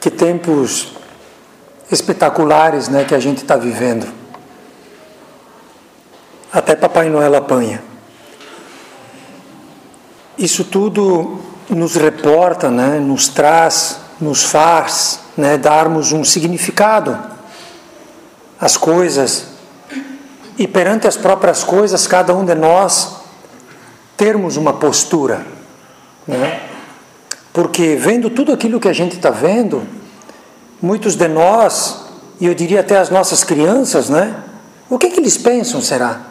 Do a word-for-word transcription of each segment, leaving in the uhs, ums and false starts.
Que tempos espetaculares, né, que a gente está vivendo. Até Papai Noel apanha. Isso tudo nos reporta, né, nos traz, nos faz, né, darmos um significado às coisas e perante as próprias coisas, cada um de nós termos uma postura, né? Porque vendo tudo aquilo que a gente está vendo, muitos de nós, e eu diria até as nossas crianças, né? O que que eles pensam, será?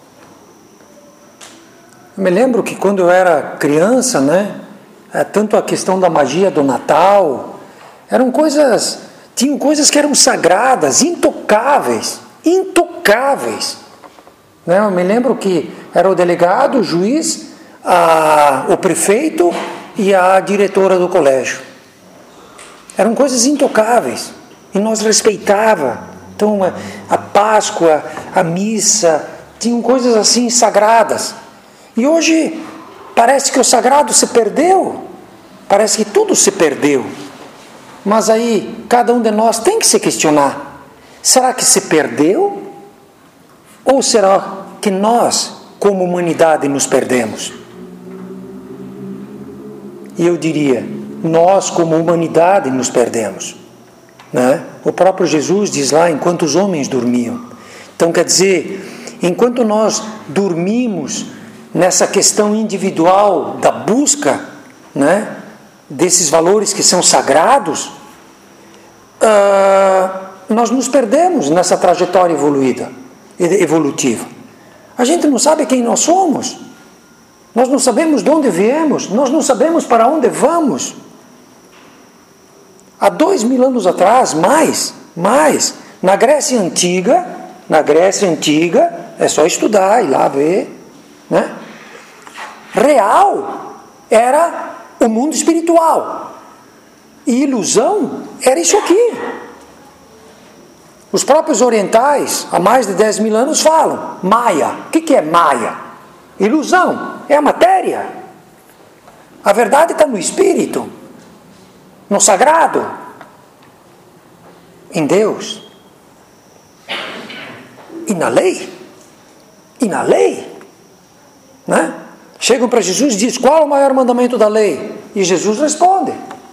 Eu me lembro que quando eu era criança, né? Tanto a questão da magia do Natal, eram coisas, tinham coisas que eram sagradas, intocáveis, intocáveis. Né? Eu me lembro que era o delegado, o juiz, a, o prefeito e a diretora do colégio. Eram coisas intocáveis e nós respeitava. Então a, a Páscoa, a missa, tinham coisas assim sagradas. E hoje parece que o sagrado se perdeu, parece que tudo se perdeu. Mas aí cada um de nós tem que se questionar: será que se perdeu? Ou será que nós, como humanidade, nos perdemos? E eu diria, nós como humanidade nos perdemos, né? O próprio Jesus diz lá, enquanto os homens dormiam. Então quer dizer, enquanto nós dormimos nessa questão individual da busca, né, desses valores que são sagrados, uh, nós nos perdemos nessa trajetória evoluída, evolutiva. A gente não sabe quem nós somos. Nós não sabemos de onde viemos, nós não sabemos para onde vamos. Há dois mil anos atrás, mais, mais, na Grécia Antiga, na Grécia Antiga, é só estudar e lá ver, né? Real era o mundo espiritual. E ilusão era isso aqui. Os próprios orientais, há mais de dez mil anos, falam Maya. O que é Maya? Ilusão, é a matéria. A verdade está no espírito, no sagrado, em Deus. E na lei. E na lei. Né? Chegam para Jesus e dizem: qual é o maior mandamento da lei? E Jesus responde.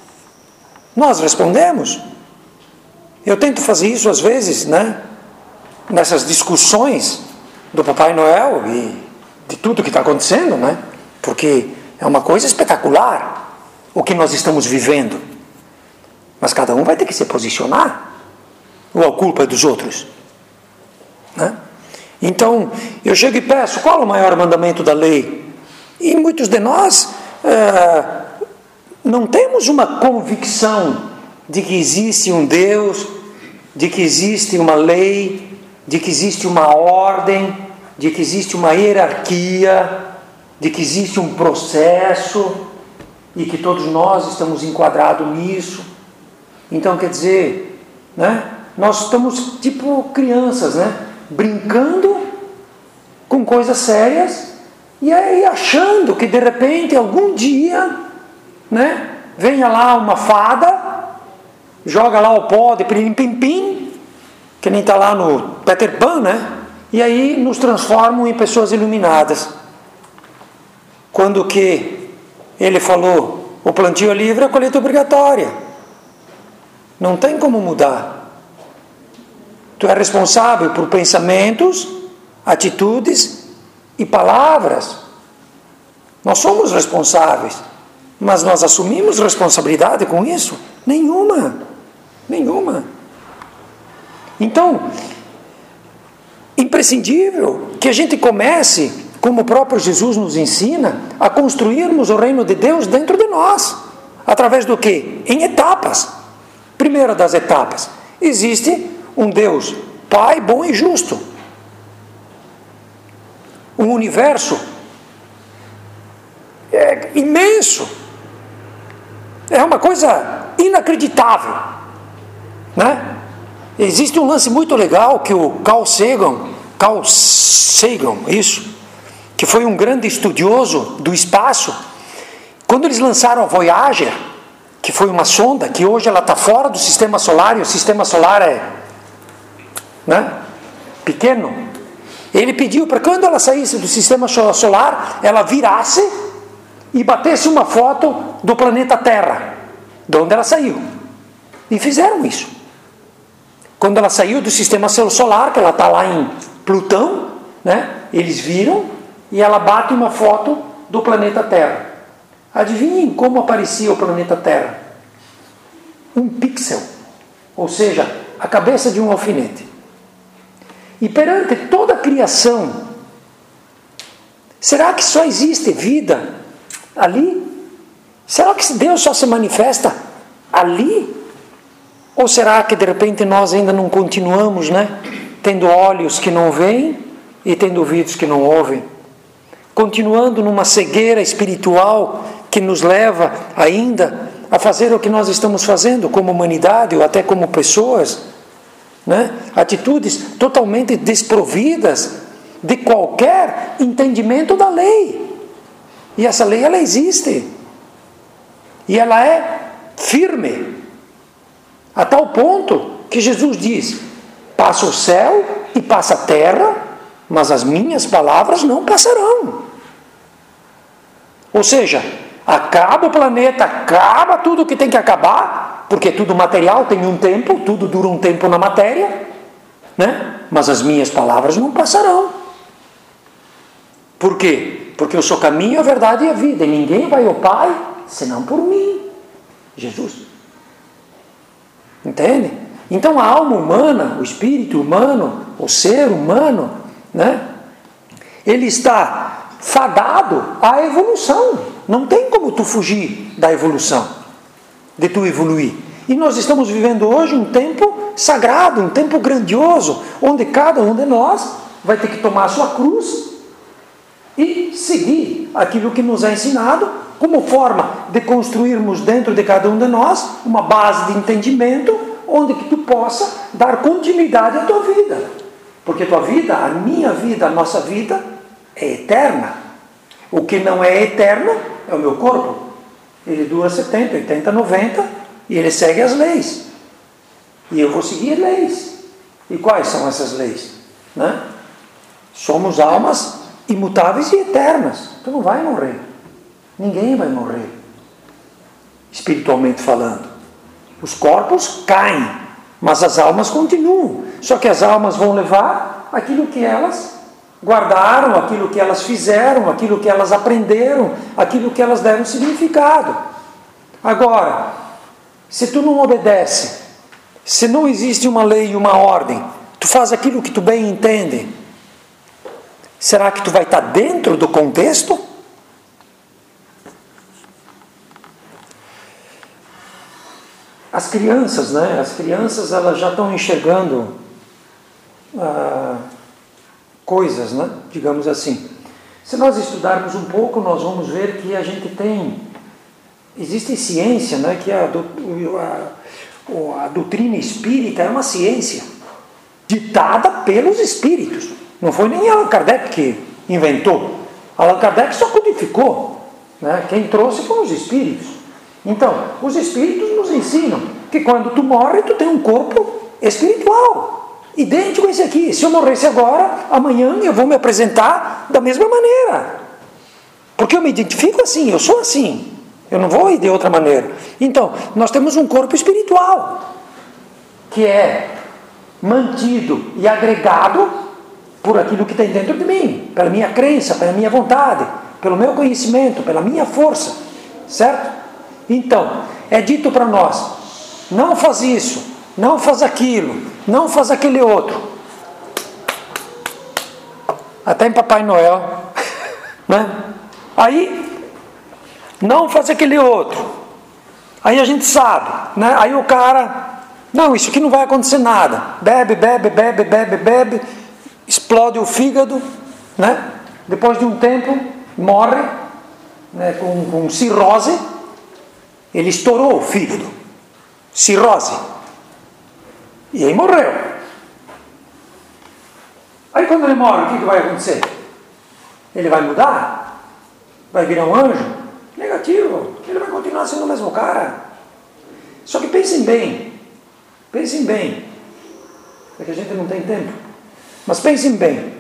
Nós respondemos. Eu tento fazer isso às vezes, né? Nessas discussões do Papai Noel e de tudo que está acontecendo, né? Porque é uma coisa espetacular o que nós estamos vivendo. Mas cada um vai ter que se posicionar. Ou a culpa é dos outros? Né? Então, eu chego e peço: qual é o maior mandamento da lei? E muitos de nós é, não temos uma convicção de que existe um Deus, de que existe uma lei, de que existe uma ordem, de que existe uma hierarquia, de que existe um processo e que todos nós estamos enquadrados nisso. Então, quer dizer, né, nós estamos tipo crianças, né, brincando com coisas sérias e aí achando que de repente algum dia, né, venha lá uma fada, joga lá o pó de pim-pim-pim, que nem está lá no Peter Pan, né? E aí nos transformam em pessoas iluminadas. Quando que ele falou: o plantio é livre, a colheita é obrigatória. Não tem como mudar. Tu é responsável por pensamentos, atitudes e palavras. Nós somos responsáveis. Mas nós assumimos responsabilidade com isso? Nenhuma. Nenhuma. Então, imprescindível que a gente comece, como o próprio Jesus nos ensina, a construirmos o reino de Deus dentro de nós. Através do quê? Em etapas. Primeira das etapas, existe um Deus Pai bom e justo. Um universo é imenso. É uma coisa inacreditável, né? Existe um lance muito legal que o Carl Sagan, Carl Sagan, isso, que foi um grande estudioso do espaço, quando eles lançaram a Voyager, que foi uma sonda, que hoje ela está fora do sistema solar, e o sistema solar é, né, pequeno. Ele pediu para quando ela saísse do sistema solar, ela virasse e batesse uma foto do planeta Terra, de onde ela saiu. E fizeram isso. Quando ela saiu do sistema solar, que ela está lá em Plutão, né, eles viram e ela bate uma foto do planeta Terra. Adivinhem como aparecia o planeta Terra? Um pixel, ou seja, a cabeça de um alfinete. E perante toda a criação, será que só existe vida ali? Será que Deus só se manifesta ali? Ou será que de repente nós ainda não continuamos, né, tendo olhos que não veem e tendo ouvidos que não ouvem? Continuando numa cegueira espiritual que nos leva ainda a fazer o que nós estamos fazendo como humanidade ou até como pessoas, né? Atitudes totalmente desprovidas de qualquer entendimento da lei. E essa lei, ela existe. E ela é firme. A tal ponto que Jesus diz: passa o céu e passa a terra, mas as minhas palavras não passarão. Ou seja, acaba o planeta, acaba tudo que tem que acabar, porque tudo material tem um tempo, tudo dura um tempo na matéria, né? Mas as minhas palavras não passarão. Por quê? Porque eu sou caminho, a verdade e a vida, e ninguém vai ao Pai senão por mim, Jesus. Entende? Então a alma humana, o espírito humano, o ser humano, né, ele está fadado à evolução. Não tem como tu fugir da evolução, de tu evoluir. E nós estamos vivendo hoje um tempo sagrado, um tempo grandioso, onde cada um de nós vai ter que tomar a sua cruz e seguir aquilo que nos é ensinado, como forma de construirmos dentro de cada um de nós uma base de entendimento, onde que tu possa dar continuidade à tua vida. Porque tua vida, a minha vida, a nossa vida é eterna. O que não é eterno é o meu corpo. Ele dura setenta, oitenta, noventa e ele segue as leis. E eu vou seguir leis. E quais são essas leis? Né? Somos almas imutáveis e eternas. Tu não vai morrer. Ninguém vai morrer. Espiritualmente falando. Os corpos caem, mas as almas continuam. Só que as almas vão levar aquilo que elas guardaram, aquilo que elas fizeram, aquilo que elas aprenderam, aquilo que elas deram significado. Agora, se tu não obedece, se não existe uma lei e uma ordem, tu faz aquilo que tu bem entende, será que tu vai estar dentro do contexto? As crianças, né? As crianças, elas já estão enxergando ah, coisas, né? Digamos assim. Se nós estudarmos um pouco, nós vamos ver que a gente tem... Existe ciência, né? Que a, a, a doutrina espírita é uma ciência ditada pelos espíritos. Não foi nem Allan Kardec que inventou. Allan Kardec só codificou, né? Quem trouxe foram os espíritos. Então, os espíritos nos ensinam que quando tu morre, tu tem um corpo espiritual, idêntico a esse aqui. Se eu morresse agora, amanhã eu vou me apresentar da mesma maneira. Porque eu me identifico assim, eu sou assim. Eu não vou ir de outra maneira. Então, nós temos um corpo espiritual, que é mantido e agregado por aquilo que tem dentro de mim, pela minha crença, pela minha vontade, pelo meu conhecimento, pela minha força. Certo? Então, é dito para nós, não faz isso, não faz aquilo, não faz aquele outro. Até em Papai Noel, né? Aí, não faz aquele outro. Aí a gente sabe, né? Aí o cara, não, isso aqui não vai acontecer nada. Bebe, bebe, bebe, bebe, bebe, explode o fígado, né? Depois de um tempo, morre, né? com, com cirrose. Ele estourou o fígado, cirrose, e aí morreu. Aí quando ele morre, o que, que vai acontecer? Ele vai mudar? Vai virar um anjo? Negativo, ele vai continuar sendo o mesmo cara. Só que pensem bem, pensem bem, é que a gente não tem tempo, mas pensem bem,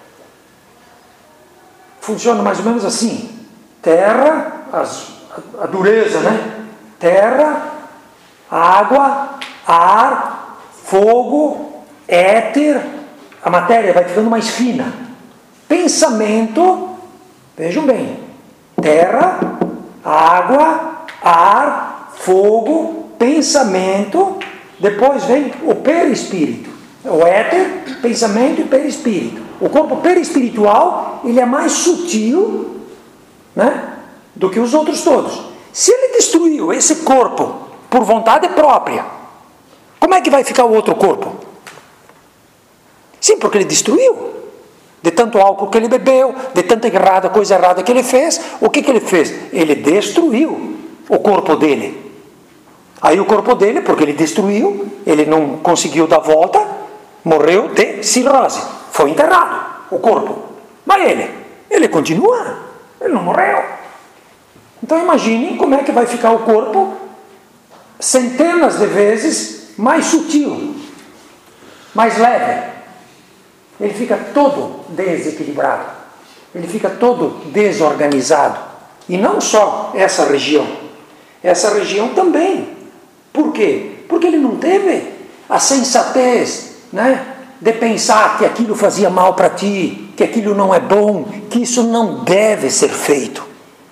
funciona mais ou menos assim, terra, as, a, a dureza, né? Terra, água, ar, fogo, éter, a matéria vai ficando mais fina. Pensamento, vejam bem, terra, água, ar, fogo, pensamento, depois vem o perispírito, o éter, pensamento e perispírito. O corpo perispiritual, ele é mais sutil, né, do que os outros todos. Se ele destruiu esse corpo por vontade própria, como é que vai ficar o outro corpo? Sim, porque ele destruiu. De tanto álcool que ele bebeu, de tanta errada, coisa errada que ele fez, o que, que ele fez? Ele destruiu o corpo dele. Aí o corpo dele, porque ele destruiu, ele não conseguiu dar volta, morreu de cirrose. Foi enterrado o corpo. Mas ele, ele continua, ele não morreu. Então imaginem como é que vai ficar o corpo centenas de vezes mais sutil, mais leve. Ele fica todo desequilibrado, ele fica todo desorganizado. E não só essa região, essa região também. Por quê? Porque ele não teve a sensatez, né, de pensar que aquilo fazia mal para ti, que aquilo não é bom, que isso não deve ser feito.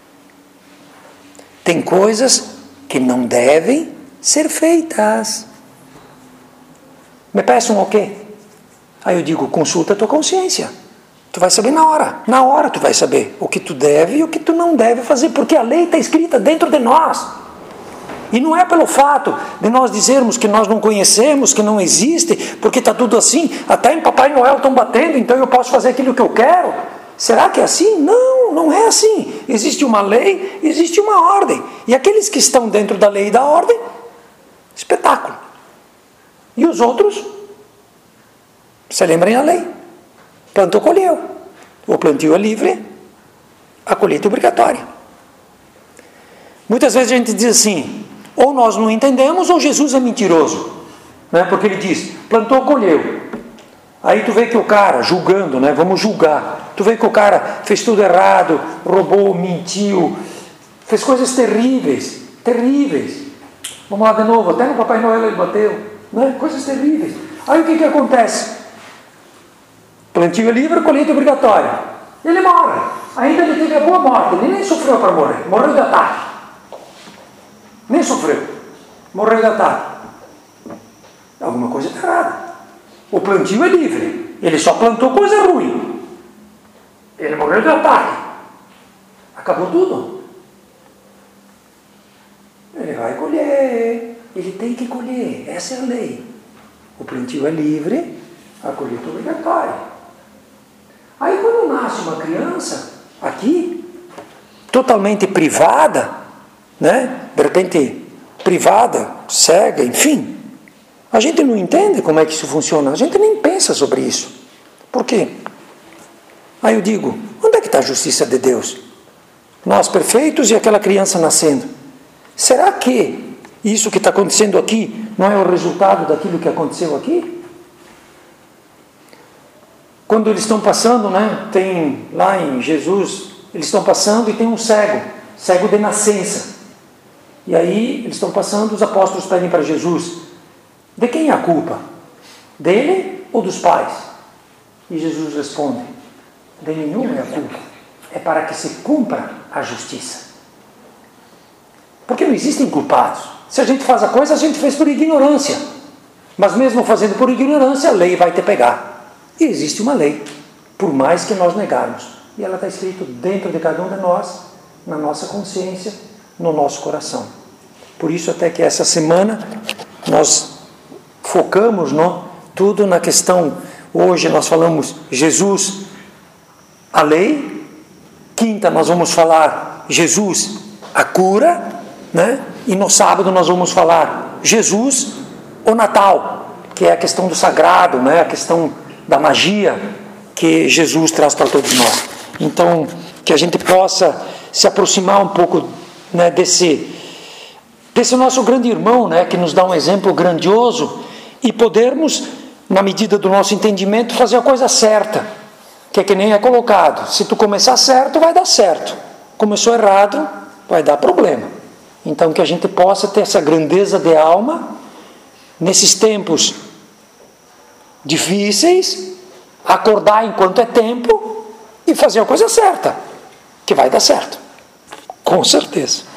Tem coisas que não devem ser feitas. Me peçam o quê? Aí eu digo, consulta a tua consciência. Tu vai saber na hora. Na hora tu vai saber o que tu deve e o que tu não deve fazer. Porque a lei está escrita dentro de nós. E não é pelo fato de nós dizermos que nós não conhecemos, que não existe, porque está tudo assim. Até em Papai Noel estão batendo, então eu posso fazer aquilo que eu quero. Será que é assim? Não, não é assim. Existe uma lei, existe uma ordem. E aqueles que estão dentro da lei e da ordem, espetáculo. E os outros... Você lembrem a lei. Plantou, colheu. O plantio é livre, a colheita é obrigatória. Muitas vezes a gente diz assim, ou nós não entendemos, ou Jesus é mentiroso. Né? Porque ele diz, plantou, colheu. Aí tu vê que o cara, julgando, né? Vamos julgar. Tu vê que o cara fez tudo errado, roubou, mentiu, fez coisas terríveis, terríveis. Vamos lá de novo, até no Papai Noel ele bateu. Né? Coisas terríveis. Aí o que que acontece? Plantio é livre, colheita obrigatória. Ele morre. Ainda ele teve a boa morte. Ele nem sofreu para morrer. Morreu de ataque. Nem sofreu. Morreu de ataque. Alguma coisa está errada. O plantio é livre. Ele só plantou coisa ruim. Ele morreu de ataque. Acabou tudo. Ele vai colher. Ele tem que colher. Essa é a lei. O plantio é livre, a colheita é obrigatória. Aí quando nasce uma criança, aqui, totalmente privada, né? De repente, privada, cega, enfim, a gente não entende como é que isso funciona, a gente nem pensa sobre isso. Por quê? Aí eu digo, onde é que está a justiça de Deus? Nós perfeitos e aquela criança nascendo. Será que isso que está acontecendo aqui não é o resultado daquilo que aconteceu aqui? Quando eles estão passando, né, tem lá em Jesus, eles estão passando e tem um cego, cego de nascença. E aí eles estão passando, os apóstolos pedem para Jesus, de quem é a culpa? Dele ou dos pais? E Jesus responde, de nenhum é a culpa, é para que se cumpra a justiça. Porque não existem culpados. Se a gente faz a coisa, a gente fez por ignorância. Mas mesmo fazendo por ignorância, a lei vai te pegar. E existe uma lei, por mais que nós negarmos. E ela está escrita dentro de cada um de nós, na nossa consciência, no nosso coração. Por isso até que essa semana nós focamos, não, tudo na questão, hoje nós falamos Jesus, a lei. Quinta nós vamos falar Jesus, a cura, né? E no sábado nós vamos falar Jesus, o Natal, que é a questão do sagrado, né? A questão da magia que Jesus traz para todos nós. Então, que a gente possa se aproximar um pouco, né, desse, desse nosso grande irmão, né, que nos dá um exemplo grandioso, e podermos, na medida do nosso entendimento, fazer a coisa certa, que é que nem é colocado. Se tu começar certo, vai dar certo. Começou errado, vai dar problema. Então, que a gente possa ter essa grandeza de alma, nesses tempos difíceis, acordar enquanto é tempo e fazer a coisa certa, que vai dar certo, com certeza.